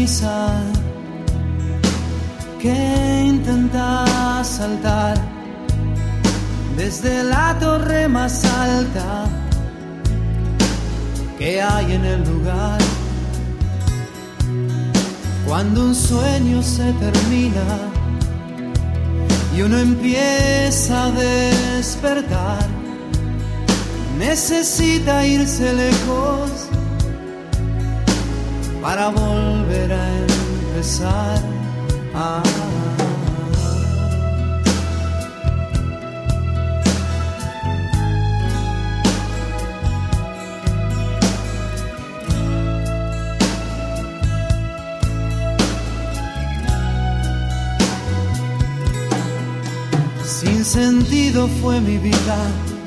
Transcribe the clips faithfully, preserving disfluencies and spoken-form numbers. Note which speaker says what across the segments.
Speaker 1: ceniza que intenta saltar desde la torre más alta que hay en el lugar. Cuando un sueño se termina y uno empieza a despertar, necesita irse lejos para volver a empezar. Ah. Sin sentido fue mi vida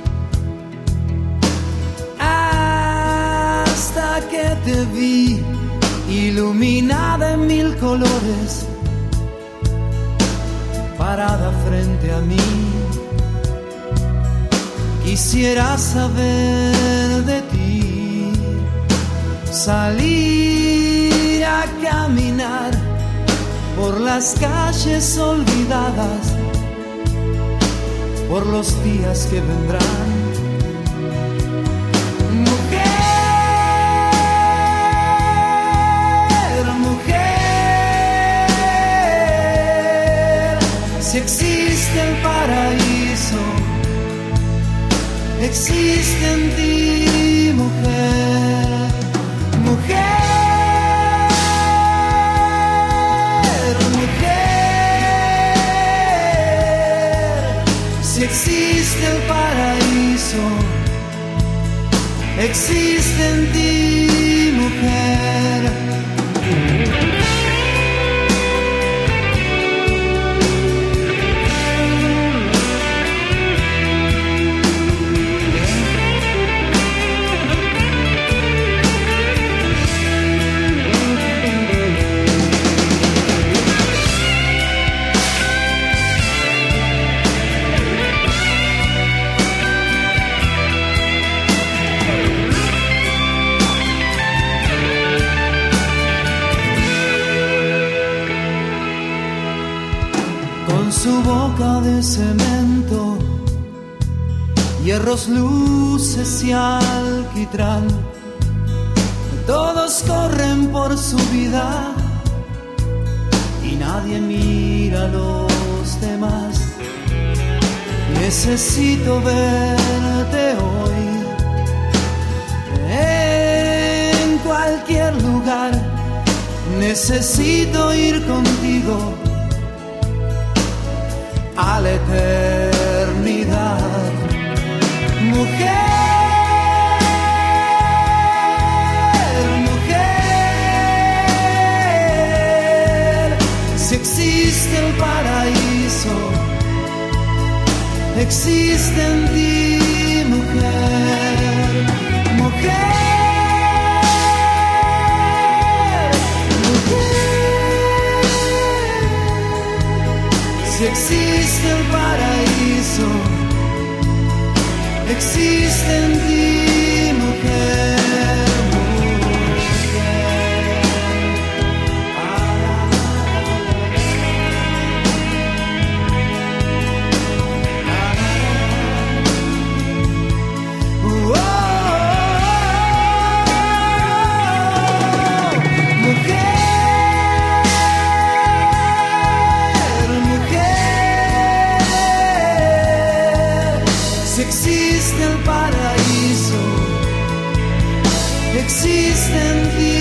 Speaker 1: hasta que te vi, iluminada en mil colores, parada frente a mí. Quisiera saber de ti, salir a caminar por las calles olvidadas, por los días que vendrán. Mujer, mujer, si existe el paraíso, existe en ti, mujer, mujer, mujer, si existe el paraíso, existe en ti, mujer. Su boca de cemento, hierros, luces y alquitrán, todos corren por su vida y nadie mira a los demás. Necesito verte hoy en cualquier lugar, necesito ir contigo a la eternidad. Mujer, mujer, si existe el paraíso, existe en ti, mujer, mujer, mujer, si existe el paraíso, existe en ti, mujer, mujer. Ah, ah, ah, oh, existe el paraíso, existe en ti.